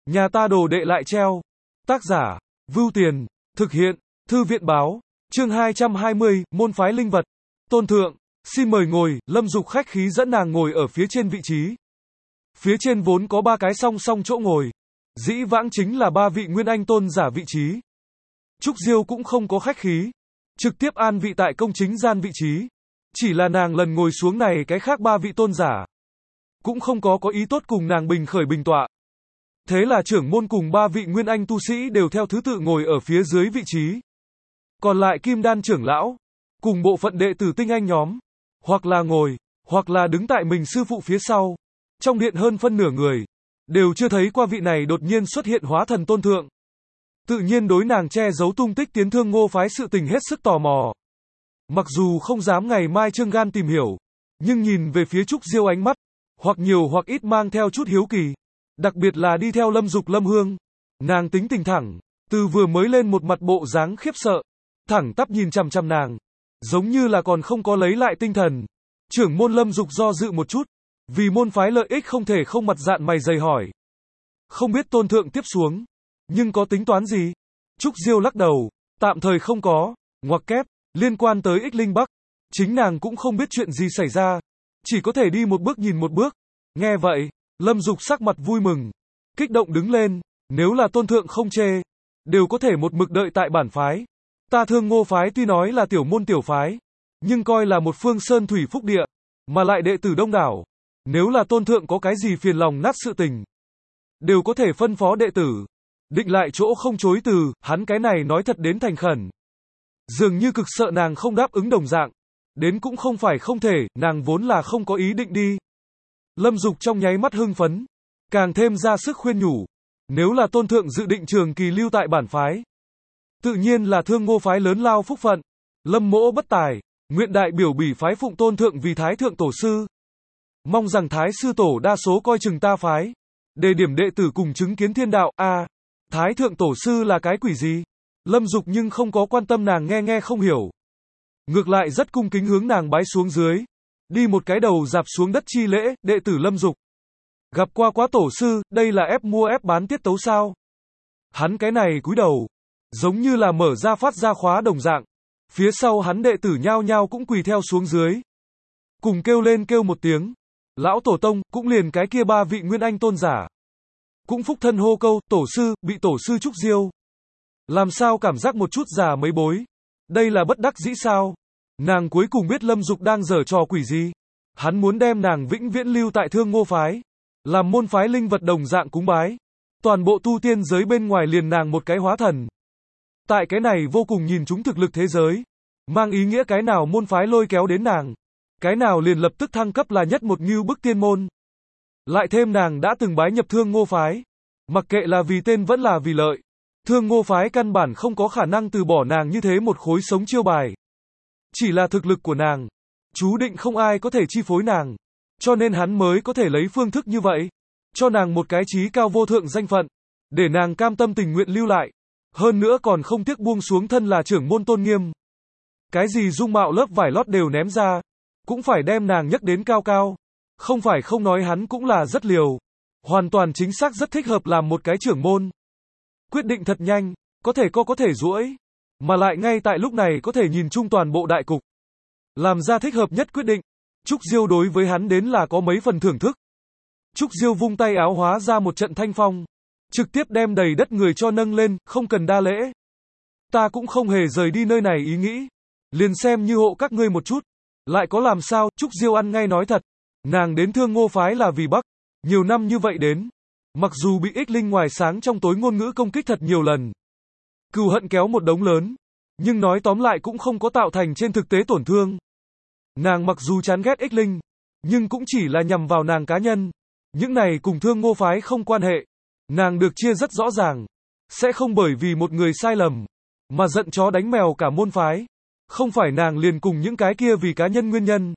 Nhà ta đồ đệ lại treo. Tác giả, Vưu Tiền, thực hiện, Thư viện báo, chương 220, môn phái linh vật. Tôn thượng, xin mời ngồi, Lâm Dục khách khí dẫn nàng ngồi ở phía trên vị trí. Phía trên vốn có 3 cái song song chỗ ngồi. Dĩ vãng chính là 3 vị Nguyên Anh tôn giả vị trí. Trúc Diêu cũng không có khách khí, trực tiếp an vị tại công chính gian vị trí. Chỉ là nàng lần ngồi xuống này cái khác 3 vị tôn giả cũng không có ý tốt cùng nàng bình khởi bình tọa. Thế là trưởng môn cùng 3 vị Nguyên Anh tu sĩ đều theo thứ tự ngồi ở phía dưới vị trí. Còn lại Kim Đan trưởng lão, cùng bộ phận đệ tử tinh anh nhóm, hoặc là ngồi, hoặc là đứng tại mình sư phụ phía sau. Trong điện hơn phân nửa người, đều chưa thấy qua vị này đột nhiên xuất hiện hóa thần tôn thượng. Tự nhiên đối nàng che giấu tung tích tiến Thương Ngô phái sự tình hết sức tò mò. Mặc dù không dám ngày mai trương gan tìm hiểu, nhưng nhìn về phía Trúc Diêu ánh mắt, hoặc nhiều hoặc ít mang theo chút hiếu kỳ. Đặc biệt là đi theo Lâm Dục Lâm Hương. Nàng tính tình thẳng, từ vừa mới lên một mặt bộ dáng khiếp sợ, thẳng tắp nhìn chằm chằm nàng, giống như là còn không có lấy lại tinh thần. Trưởng môn Lâm Dục do dự một chút, vì môn phái lợi ích không thể không mặt dạn mày dày hỏi. Không biết tôn thượng tiếp xuống, nhưng có tính toán gì? Trúc Diêu lắc đầu, tạm thời không có, ngoặc kép, liên quan tới Ích Linh Bắc, chính nàng cũng không biết chuyện gì xảy ra, chỉ có thể đi một bước nhìn một bước. Nghe vậy, Lâm Dục sắc mặt vui mừng, kích động đứng lên, nếu là tôn thượng không chê, đều có thể một mực đợi tại bản phái. Ta Thương Ngô phái tuy nói là tiểu môn tiểu phái, nhưng coi là một phương sơn thủy phúc địa, mà lại đệ tử đông đảo. Nếu là tôn thượng có cái gì phiền lòng nát sự tình, đều có thể phân phó đệ tử. Định lại chỗ không chối từ, hắn cái này nói thật đến thành khẩn. Dường như cực sợ nàng không đáp ứng đồng dạng. Đến cũng không phải không thể, nàng vốn là không có ý định đi. Lâm Dục trong nháy mắt hưng phấn, càng thêm ra sức khuyên nhủ. Nếu là tôn thượng dự định trường kỳ lưu tại bản phái, tự nhiên là Thương Ngô phái lớn lao phúc phận. Lâm mỗ bất tài, nguyện đại biểu bỉ phái phụng tôn thượng vì thái thượng tổ sư. Mong rằng thái sư tổ đa số coi chừng ta phái, đề điểm đệ tử cùng chứng kiến thiên đạo. Thái thượng tổ sư là cái quỷ gì? Lâm Dục nhưng không có quan tâm nàng nghe không hiểu. Ngược lại rất cung kính hướng nàng bái xuống dưới, đi một cái đầu dạp xuống đất chi lễ. Đệ tử Lâm Dục gặp qua quá tổ sư, đây là ép mua ép bán tiết tấu sao? Hắn cái này cúi đầu, giống như là mở ra phát ra khóa đồng dạng. Phía sau hắn đệ tử nhao nhao cũng quỳ theo xuống dưới, cùng kêu lên kêu một tiếng. Lão tổ tông, cũng liền cái kia 3 vị Nguyên Anh tôn giả, cũng phúc thân hô câu, tổ sư, bị tổ sư Trúc Diêu. Làm sao cảm giác một chút già mấy bối? Đây là bất đắc dĩ sao? Nàng cuối cùng biết Lâm Dục đang giở trò quỷ gì. Hắn muốn đem nàng vĩnh viễn lưu tại Thương Ngô phái, làm môn phái linh vật đồng dạng cúng bái. Toàn bộ tu tiên giới bên ngoài liền nàng một cái hóa thần. Tại cái này vô cùng nhìn chúng thực lực thế giới, mang ý nghĩa cái nào môn phái lôi kéo đến nàng, cái nào liền lập tức thăng cấp là nhất một ngưu bức tiên môn. Lại thêm nàng đã từng bái nhập Thương Ngô phái, mặc kệ là vì tên vẫn là vì lợi, Thương Ngô phái căn bản không có khả năng từ bỏ nàng như thế một khối sống chiêu bài. Chỉ là thực lực của nàng, chú định không ai có thể chi phối nàng, cho nên hắn mới có thể lấy phương thức như vậy, cho nàng một cái chí cao vô thượng danh phận, để nàng cam tâm tình nguyện lưu lại. Hơn nữa còn không tiếc buông xuống thân là trưởng môn tôn nghiêm. Cái gì dung mạo lớp vải lót đều ném ra, cũng phải đem nàng nhấc đến cao cao. Không phải không nói hắn cũng là rất liều, hoàn toàn chính xác rất thích hợp làm một cái trưởng môn. Quyết định thật nhanh, có thể duỗi, mà lại ngay tại lúc này có thể nhìn chung toàn bộ đại cục, làm ra thích hợp nhất quyết định. Trúc Diêu đối với hắn đến là có mấy phần thưởng thức. Trúc Diêu vung tay áo hóa ra một trận thanh phong, trực tiếp đem đầy đất người cho nâng lên, không cần đa lễ. Ta cũng không hề rời đi nơi này ý nghĩ, liền xem như hộ các ngươi một chút, lại có làm sao? Trúc Diêu ăn ngay nói thật, nàng đến Thương Ngô phái là vì Bắc, nhiều năm như vậy đến, mặc dù bị Ích Linh ngoài sáng trong tối ngôn ngữ công kích thật nhiều lần, cừu hận kéo một đống lớn, nhưng nói tóm lại cũng không có tạo thành trên thực tế tổn thương. Nàng mặc dù chán ghét Ích Linh, nhưng cũng chỉ là nhằm vào nàng cá nhân, những này cùng Thương Ngô phái không quan hệ. Nàng được chia rất rõ ràng, sẽ không bởi vì một người sai lầm mà giận chó đánh mèo cả môn phái. Không phải nàng liền cùng những cái kia vì cá nhân nguyên nhân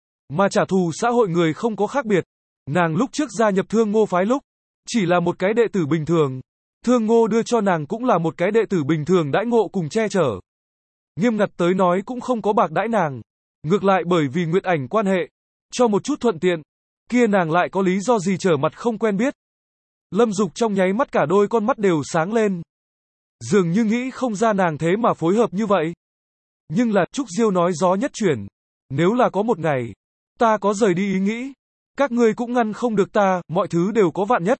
mà trả thù xã hội người không có khác biệt. Nàng lúc trước gia nhập Thương Ngô phái lúc, chỉ là một cái đệ tử bình thường. Thương Ngô đưa cho nàng cũng là một cái đệ tử bình thường đãi ngộ cùng che chở. Nghiêm ngặt tới nói cũng không có bạc đãi nàng. Ngược lại bởi vì Nguyệt Ảnh quan hệ, cho một chút thuận tiện, kia nàng lại có lý do gì trở mặt không quen biết. Lâm Dục trong nháy mắt cả đôi con mắt đều sáng lên. Dường như nghĩ không ra nàng thế mà phối hợp như vậy. Nhưng là, Trúc Diêu nói gió nhất chuyển. Nếu là có một ngày, ta có rời đi ý nghĩ, các ngươi cũng ngăn không được ta, mọi thứ đều có vạn nhất.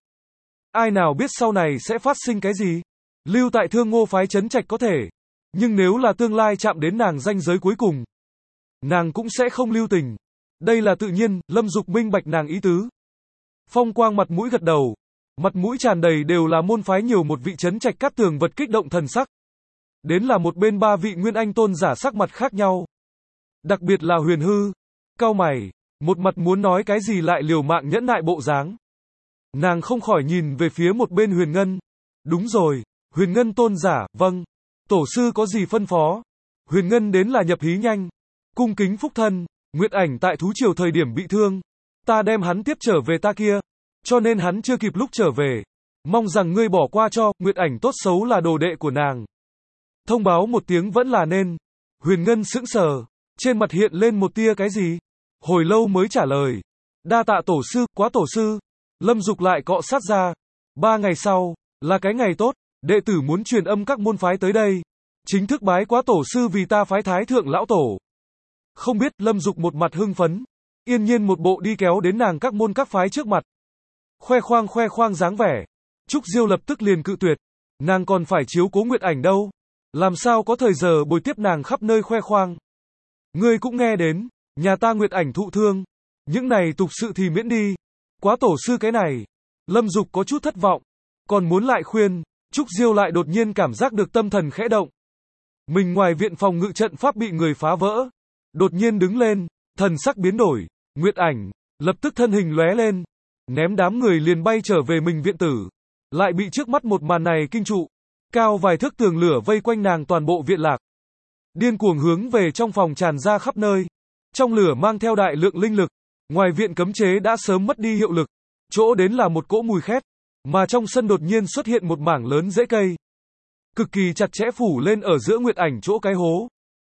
Ai nào biết sau này sẽ phát sinh cái gì? Lưu tại Thương Ngô phái Trấn Trạch có thể. Nhưng nếu là tương lai chạm đến nàng ranh giới cuối cùng, nàng cũng sẽ không lưu tình. Đây là tự nhiên, Lâm Dục minh bạch nàng ý tứ. Phong Quang mặt mũi gật đầu. Mặt mũi tràn đầy đều là môn phái nhiều một vị Trấn Trạch Cát Tường vật kích động thần sắc. Đến là một bên ba vị Nguyên Anh tôn giả sắc mặt khác nhau. Đặc biệt là Huyền Hư. Cau mày, một mặt muốn nói cái gì lại liều mạng nhẫn nại bộ dáng. Nàng không khỏi nhìn về phía một bên Huyền Ngân. Đúng rồi, Huyền Ngân tôn giả, vâng. Tổ sư có gì phân phó? Huyền Ngân đến là nhập hí nhanh. Cung kính phúc thân, Nguyệt Ảnh tại thú triều thời điểm bị thương. Ta đem hắn tiếp trở về ta kia. Cho nên hắn chưa kịp lúc trở về. Mong rằng ngươi bỏ qua cho, Nguyệt Ảnh tốt xấu là đồ đệ của nàng. Thông báo một tiếng vẫn là nên. Huyền Ngân sững sờ. Trên mặt hiện lên một tia cái gì? Hồi lâu mới trả lời. Đa tạ tổ sư, quá tổ sư. Lâm Dục lại cọ sát ra. 3 ngày sau, là cái ngày tốt. Đệ tử muốn truyền âm các môn phái tới đây. Chính thức bái quá tổ sư vì ta phái thái thượng lão tổ. Không biết, Lâm Dục một mặt hưng phấn. Yên nhiên một bộ đi kéo đến nàng các môn các phái trước mặt. Khoe khoang dáng vẻ. Trúc Diêu lập tức liền cự tuyệt. Nàng còn phải chiếu cố Nguyệt Ảnh đâu. Làm sao có thời giờ bồi tiếp nàng khắp nơi khoe khoang. Ngươi cũng nghe đến, nhà ta Nguyệt Ảnh thụ thương. Những này tục sự thì miễn đi. Quá tổ sư cái này. Lâm Dục có chút thất vọng. Còn muốn lại khuyên. Trúc Diêu lại đột nhiên cảm giác được tâm thần khẽ động. Mình ngoài viện phòng ngự trận pháp bị người phá vỡ. Đột nhiên đứng lên, thần sắc biến đổi. Nguyệt Ảnh, lập tức thân hình lóe lên. Ném đám người liền bay trở về mình viện tử. Lại bị trước mắt một màn này kinh trụ. Cao vài thước tường lửa vây quanh nàng toàn bộ viện lạc. Điên cuồng hướng về trong phòng tràn ra khắp nơi. Trong lửa mang theo đại lượng linh lực. Ngoài viện cấm chế đã sớm mất đi hiệu lực. Chỗ đến là một cỗ mùi khét. Mà trong sân đột nhiên xuất hiện một mảng lớn rễ cây. Cực kỳ chặt chẽ phủ lên ở giữa Nguyệt Ảnh chỗ cái hố.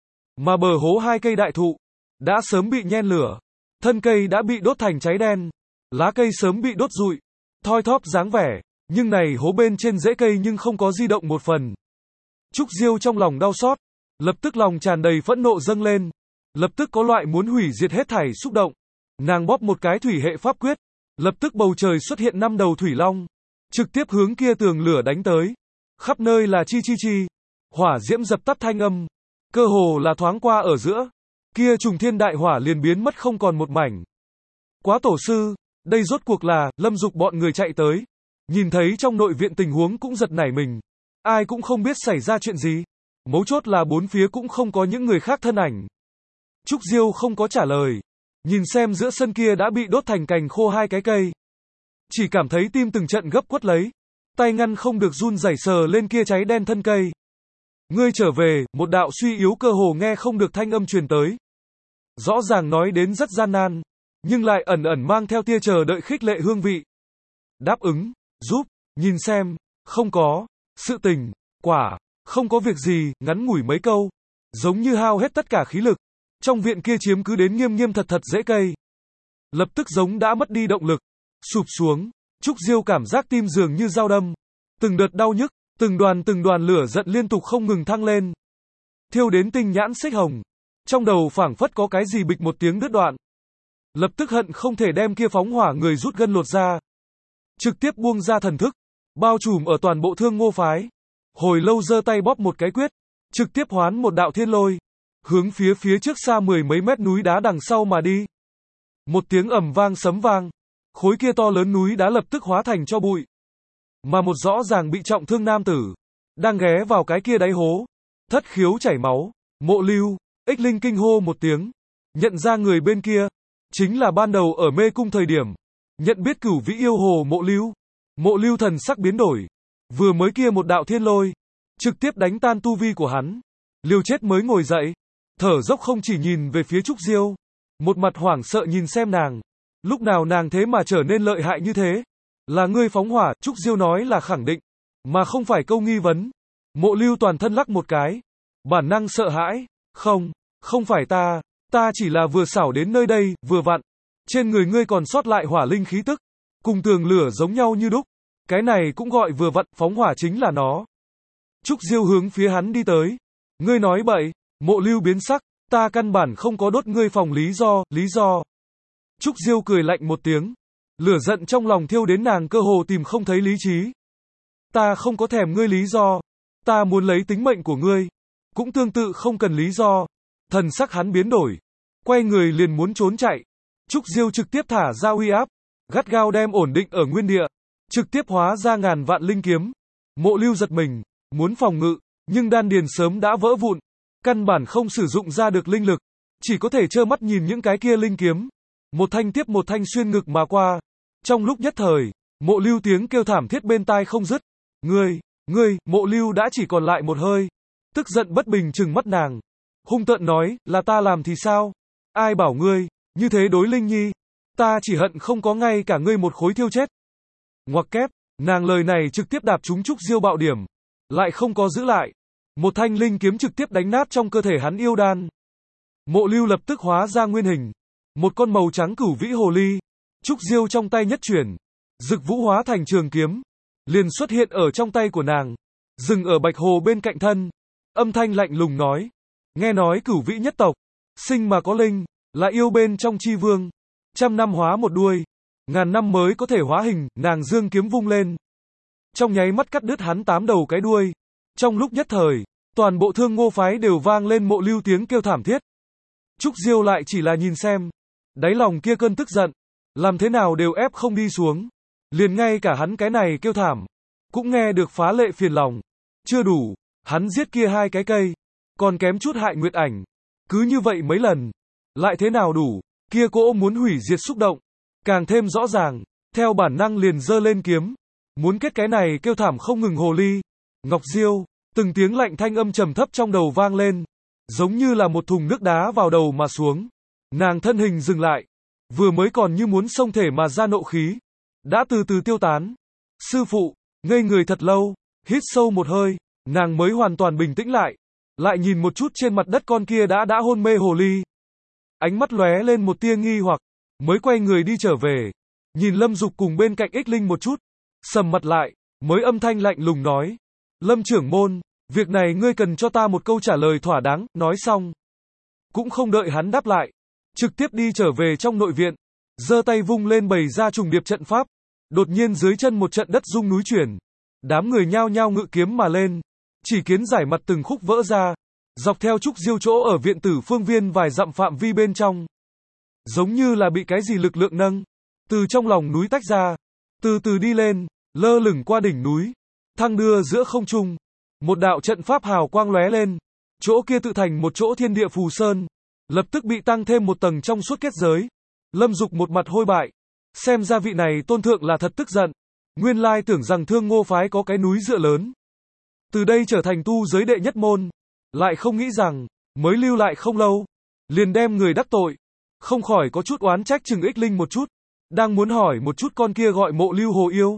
Mà bờ hố 2 cây đại thụ. Đã sớm bị nhen lửa. Thân cây đã bị đốt thành cháy đen. Lá cây sớm bị đốt rụi. Thoi thóp dáng vẻ. Nhưng này hố bên trên rễ cây nhưng không có di động một phần. Trúc Diêu trong lòng đau xót. Lập tức lòng tràn đầy phẫn nộ dâng lên. Lập tức có loại muốn hủy diệt hết thảy xúc động. Nàng bóp một cái thủy hệ pháp quyết. Lập tức bầu trời xuất hiện 5 đầu thủy long. Trực tiếp hướng kia tường lửa đánh tới. Khắp nơi là chi chi chi. Hỏa diễm dập tắt thanh âm. Cơ hồ là thoáng qua ở giữa. Kia trùng thiên đại hỏa liền biến mất không còn một mảnh. Quá tổ sư, đây rốt cuộc là, Lâm Dục bọn người chạy tới. Nhìn thấy trong nội viện tình huống cũng giật nảy mình. Ai cũng không biết xảy ra chuyện gì. Mấu chốt là bốn phía cũng không có những người khác thân ảnh. Trúc Diêu không có trả lời. Nhìn xem giữa sân kia đã bị đốt thành cành khô 2 cái cây. Chỉ cảm thấy tim từng trận gấp quất lấy. Tay ngăn không được run rẩy sờ lên kia cháy đen thân cây. Ngươi trở về, một đạo suy yếu cơ hồ nghe không được thanh âm truyền tới. Rõ ràng nói đến rất gian nan. Nhưng lại ẩn ẩn mang theo tia chờ đợi khích lệ hương vị. Đáp ứng, giúp, nhìn xem, không có, sự tình, quả, không có việc gì, ngắn ngủi mấy câu. Giống như hao hết tất cả khí lực. Trong viện kia chiếm cứ đến nghiêm nghiêm thật thật rễ cây. Lập tức giống đã mất đi động lực. Sụp xuống, Trúc Diêu cảm giác tim dường như dao đâm. Từng đợt đau nhức, từng đoàn lửa giận liên tục không ngừng thăng lên. Thiêu đến tinh nhãn xích hồng. Trong đầu phảng phất có cái gì bịch một tiếng đứt đoạn. Lập tức hận không thể đem kia phóng hỏa người rút gân lột ra. Trực tiếp buông ra thần thức. Bao trùm ở toàn bộ Thương Ngô phái. Hồi lâu giơ tay bóp một cái quyết. Trực tiếp hoán một đạo thiên lôi. Hướng phía trước xa 10 mấy mét núi đá đằng sau mà đi. Một tiếng ầm vang sấm vang. Khối kia to lớn núi đá lập tức hóa thành cho bụi. Mà một rõ ràng bị trọng thương nam tử. Đang ghé vào cái kia đáy hố. Thất khiếu chảy máu. Mộ Lưu, Ích Linh kinh hô một tiếng. Nhận ra người bên kia. Chính là ban đầu ở mê cung thời điểm. Nhận biết Cửu Vĩ yêu hồ Mộ Lưu. Mộ Lưu thần sắc biến đổi. Vừa mới kia một đạo thiên lôi. Trực tiếp đánh tan tu vi của hắn. Liều chết mới ngồi dậy. Thở dốc không chỉ nhìn về phía Trúc Diêu. Một mặt hoảng sợ nhìn xem nàng. Lúc nào nàng thế mà trở nên lợi hại như thế? Là ngươi phóng hỏa, Trúc Diêu nói là khẳng định. Mà không phải câu nghi vấn. Mộ Lưu toàn thân lắc một cái. Bản năng sợ hãi. Không phải ta. Ta chỉ là vừa xảo đến nơi đây, vừa vặn. Trên người ngươi còn sót lại hỏa linh khí tức. Cùng tường lửa giống nhau như đúc. Cái này cũng gọi vừa vặn, phóng hỏa chính là nó. Trúc Diêu hướng phía hắn đi tới. Ngươi nói bậy, Mộ Lưu biến sắc, ta căn bản không có đốt ngươi phòng lý do. Trúc Diêu cười lạnh một tiếng. Lửa giận trong lòng thiêu đến nàng cơ hồ tìm không thấy lý trí. Ta không có thèm ngươi lý do. Ta muốn lấy tính mệnh của ngươi. Cũng tương tự không cần lý do. Thần sắc hắn biến đổi. Quay người liền muốn trốn chạy. Trúc Diêu trực tiếp thả ra uy áp. Gắt gao đem ổn định ở nguyên địa. Trực tiếp hóa ra ngàn vạn linh kiếm. Mộ Lưu giật mình. Muốn phòng ngự. Nhưng đan điền sớm đã vỡ vụn. Căn bản không sử dụng ra được linh lực. Chỉ có thể trơ mắt nhìn những cái kia linh kiếm. Một thanh tiếp một thanh xuyên ngực mà qua. Trong lúc nhất thời, Mộ Lưu tiếng kêu thảm thiết bên tai không dứt. Ngươi, Mộ Lưu đã chỉ còn lại một hơi. Tức giận bất bình trừng mắt nàng. Hung tợn nói, là ta làm thì sao? Ai bảo ngươi, như thế đối Linh Nhi. Ta chỉ hận không có ngay cả ngươi một khối thiêu chết. Ngoặc kép, nàng lời này trực tiếp đạp trúng Trúc Diêu bạo điểm. Lại không có giữ lại. Một thanh linh kiếm trực tiếp đánh nát trong cơ thể hắn yêu đan. Mộ Lưu lập tức hóa ra nguyên hình. Một con màu trắng cửu vĩ hồ ly. Trúc Diêu trong tay nhất chuyển. Dực vũ hóa thành trường kiếm. Liền xuất hiện ở trong tay của nàng. Dừng ở bạch hồ bên cạnh thân. Âm thanh lạnh lùng nói. Nghe nói cửu vĩ nhất tộc. Sinh mà có linh. Là yêu bên trong chi vương. 100 năm hóa một đuôi. 1000 năm mới có thể hóa hình. Nàng dương kiếm vung lên. Trong nháy mắt cắt đứt hắn 8 đầu cái đuôi. Trong lúc nhất thời, toàn bộ Thương Ngô phái đều vang lên Mộ Lưu tiếng kêu thảm thiết. Trúc Diêu lại chỉ là nhìn xem. Đáy lòng kia cơn tức giận. Làm thế nào đều ép không đi xuống. Liền ngay cả hắn cái này kêu thảm. Cũng nghe được phá lệ phiền lòng. Chưa đủ. Hắn giết kia 2 cái cây. Còn kém chút hại Nguyệt Ảnh. Cứ như vậy mấy lần. Lại thế nào đủ. Kia cỗ muốn hủy diệt xúc động. Càng thêm rõ ràng. Theo bản năng liền giơ lên kiếm. Muốn kết cái này kêu thảm không ngừng hồ ly. Ngọc Diêu. Từng tiếng lạnh thanh âm trầm thấp trong đầu vang lên. Giống như là một thùng nước đá vào đầu mà xuống. Nàng thân hình dừng lại. Vừa mới còn như muốn xông thể mà ra nộ khí. Đã từ từ tiêu tán. Sư phụ, ngây người thật lâu. Hít sâu một hơi. Nàng mới hoàn toàn bình tĩnh lại. Lại nhìn một chút trên mặt đất con kia đã hôn mê hồ ly. Ánh mắt lóe lên một tia nghi hoặc. Mới quay người đi trở về. Nhìn Lâm Dục cùng bên cạnh Ích Linh một chút. Sầm mặt lại. Mới âm thanh lạnh lùng nói. Lâm trưởng môn, việc này ngươi cần cho ta một câu trả lời thỏa đáng. Nói xong. Cũng không đợi hắn đáp lại. Trực tiếp đi trở về trong nội viện. Giơ tay vung lên bày ra trùng điệp trận pháp. Đột nhiên dưới chân một trận đất rung núi chuyển. Đám người nhao nhao ngự kiếm mà lên. Chỉ kiến giải mặt từng khúc vỡ ra. Dọc theo Trúc Diêu chỗ ở viện tử phương viên vài dặm phạm vi bên trong. Giống như là bị cái gì lực lượng nâng. Từ trong lòng núi tách ra. Từ từ đi lên. Lơ lửng qua đỉnh núi. Thăng đưa giữa không trung. Một đạo trận pháp hào quang lóe lên. Chỗ kia tự thành một chỗ thiên địa phù sơn. Lập tức bị tăng thêm một tầng trong suốt kết giới. Lâm Dục một mặt hôi bại. Xem ra vị này tôn thượng là thật tức giận. Nguyên lai tưởng rằng Thương Ngô phái có cái núi dựa lớn. Từ đây trở thành tu giới đệ nhất môn. Lại không nghĩ rằng, mới lưu lại không lâu. Liền đem người đắc tội. Không khỏi có chút oán trách chừng Ích Linh một chút. Đang muốn hỏi một chút con kia gọi Mộ Lưu hồ yêu.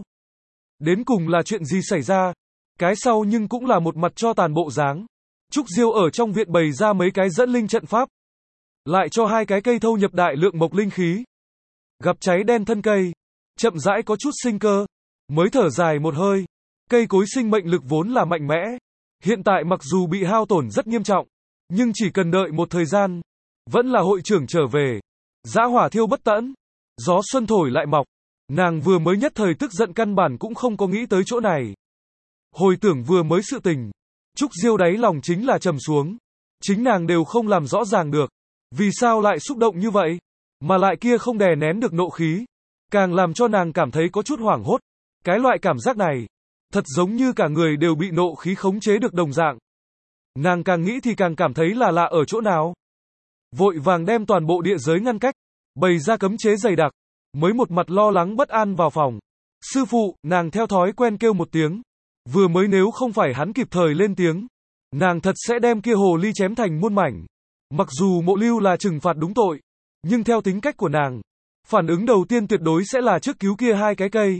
Đến cùng là chuyện gì xảy ra. Cái sau nhưng cũng là một mặt cho tàn bộ dáng. Trúc Diêu ở trong viện bày ra mấy cái dẫn linh trận pháp. Lại cho 2 cái cây thâu nhập đại lượng mộc linh khí. Gặp cháy đen thân cây. Chậm rãi có chút sinh cơ. Mới thở dài một hơi. Cây cối sinh mệnh lực vốn là mạnh mẽ. Hiện tại mặc dù bị hao tổn rất nghiêm trọng. Nhưng chỉ cần đợi một thời gian. Vẫn là hội trưởng trở về. Dã hỏa thiêu bất tận. Gió xuân thổi lại mọc. Nàng vừa mới nhất thời tức giận căn bản cũng không có nghĩ tới chỗ này. Hồi tưởng vừa mới sự tình. Trúc Diêu đáy lòng chính là trầm xuống. Chính nàng đều không làm rõ ràng được. Vì sao lại xúc động như vậy? Mà lại kia không đè nén được nộ khí. Càng làm cho nàng cảm thấy có chút hoảng hốt. Cái loại cảm giác này. Thật giống như cả người đều bị nộ khí khống chế được đồng dạng. Nàng càng nghĩ thì càng cảm thấy là lạ ở chỗ nào. Vội vàng đem toàn bộ địa giới ngăn cách. Bày ra cấm chế dày đặc. Mới một mặt lo lắng bất an vào phòng. Sư phụ, nàng theo thói quen kêu một tiếng. Vừa mới nếu không phải hắn kịp thời lên tiếng. Nàng thật sẽ đem kia hồ ly chém thành muôn mảnh. Mặc dù Mộ Lưu là trừng phạt đúng tội. Nhưng theo tính cách của nàng. Phản ứng đầu tiên tuyệt đối sẽ là trước cứu kia 2 cái cây.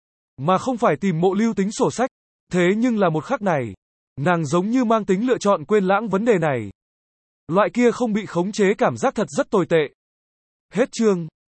Mà không phải tìm Mộ Lưu tính sổ sách. Thế nhưng là một khắc này. Nàng giống như mang tính lựa chọn quên lãng vấn đề này. Loại kia không bị khống chế cảm giác thật rất tồi tệ. Hết chương.